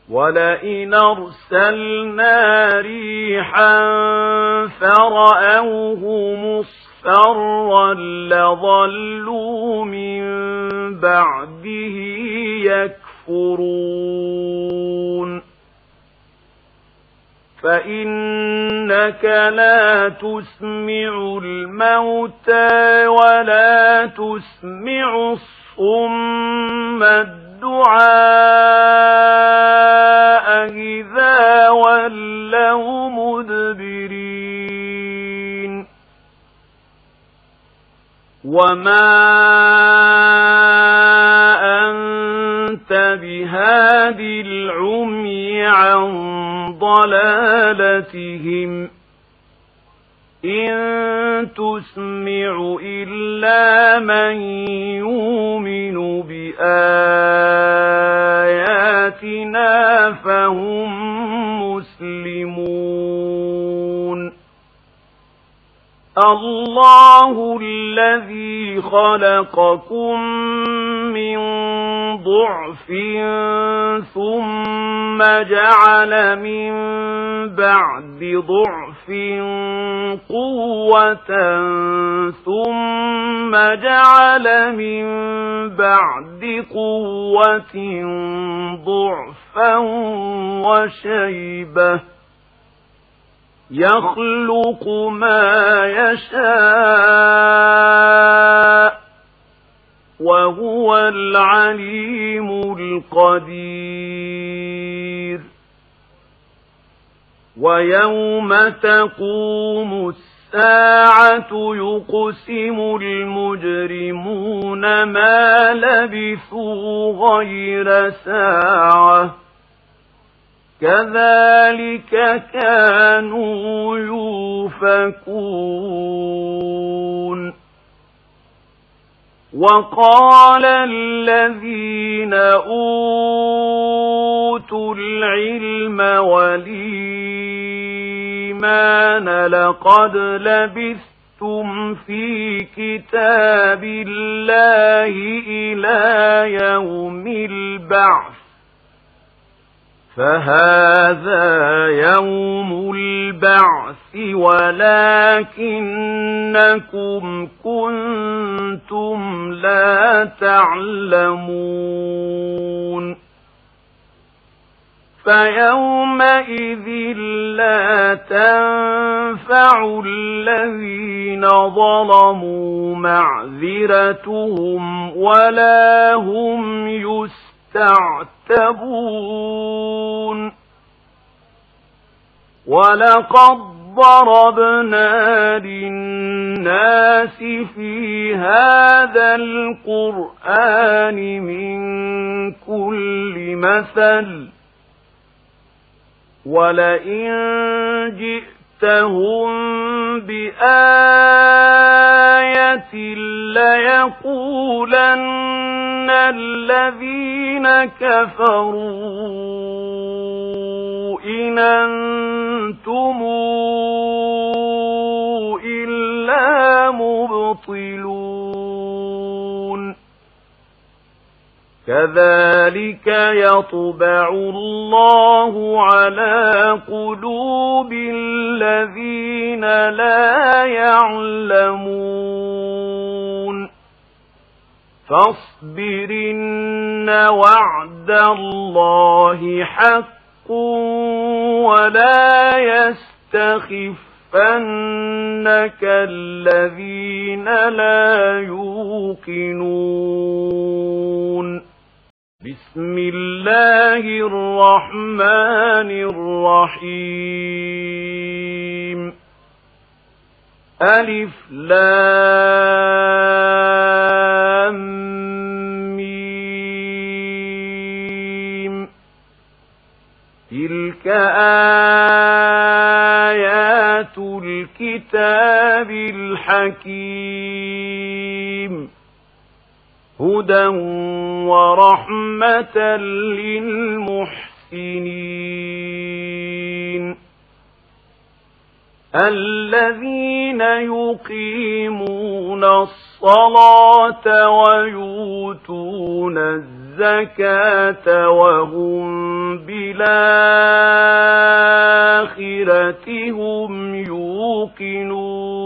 ولئن أرسلنا ريحا فرأوه مصفرا لظلوا من بعده يكفرون فإنك لا تسمع الموتى ولا تسمع الصم الدعاء إذا ولوا مدبرين وما أنت بهاد العمي عن ضلالتهم إن تسمع إلا من يؤمن بآياتنا فهم مسلمون الله الذي خلقكم من ضعف ثم جعل من بعد ضعف قوة ثم جعل من بعد قوة ضعفا وشيبة يخلق ما يشاء وهو العليم القدير ويوم تقوم الساعة يقسم المجرمون ما لبثوا غير ساعة كذلك كانوا يؤفكون وقال الذين أوتوا العلم والإيمان لقد لبثتم في كتاب الله إلى يوم البعث فهذا يوم البعث ولكنكم كنتم لا تعلمون فيومئذ لا تنفع الذين ظلموا معذرتهم ولا هم يستعتبون ولقد ضربنا للناس في هذا القرآن من كل مثل ولئن جئتهم بآية ليقولن الذين كفروا إن أنتم إلا مبطلون كذلك يطبع الله على قلوب الذين لا يعلمون فاصبر إن وعد الله حق ولا يستخفنك الذين لا يوقنون بسم الله الرحمن الرحيم ألف لام ميم تلك آيات الكتاب الحكيم هدى ورحمة للمحسنين الذين يقيمون الصلاة ويؤتون الزكاة وهم وبالآخرة هم يوقنون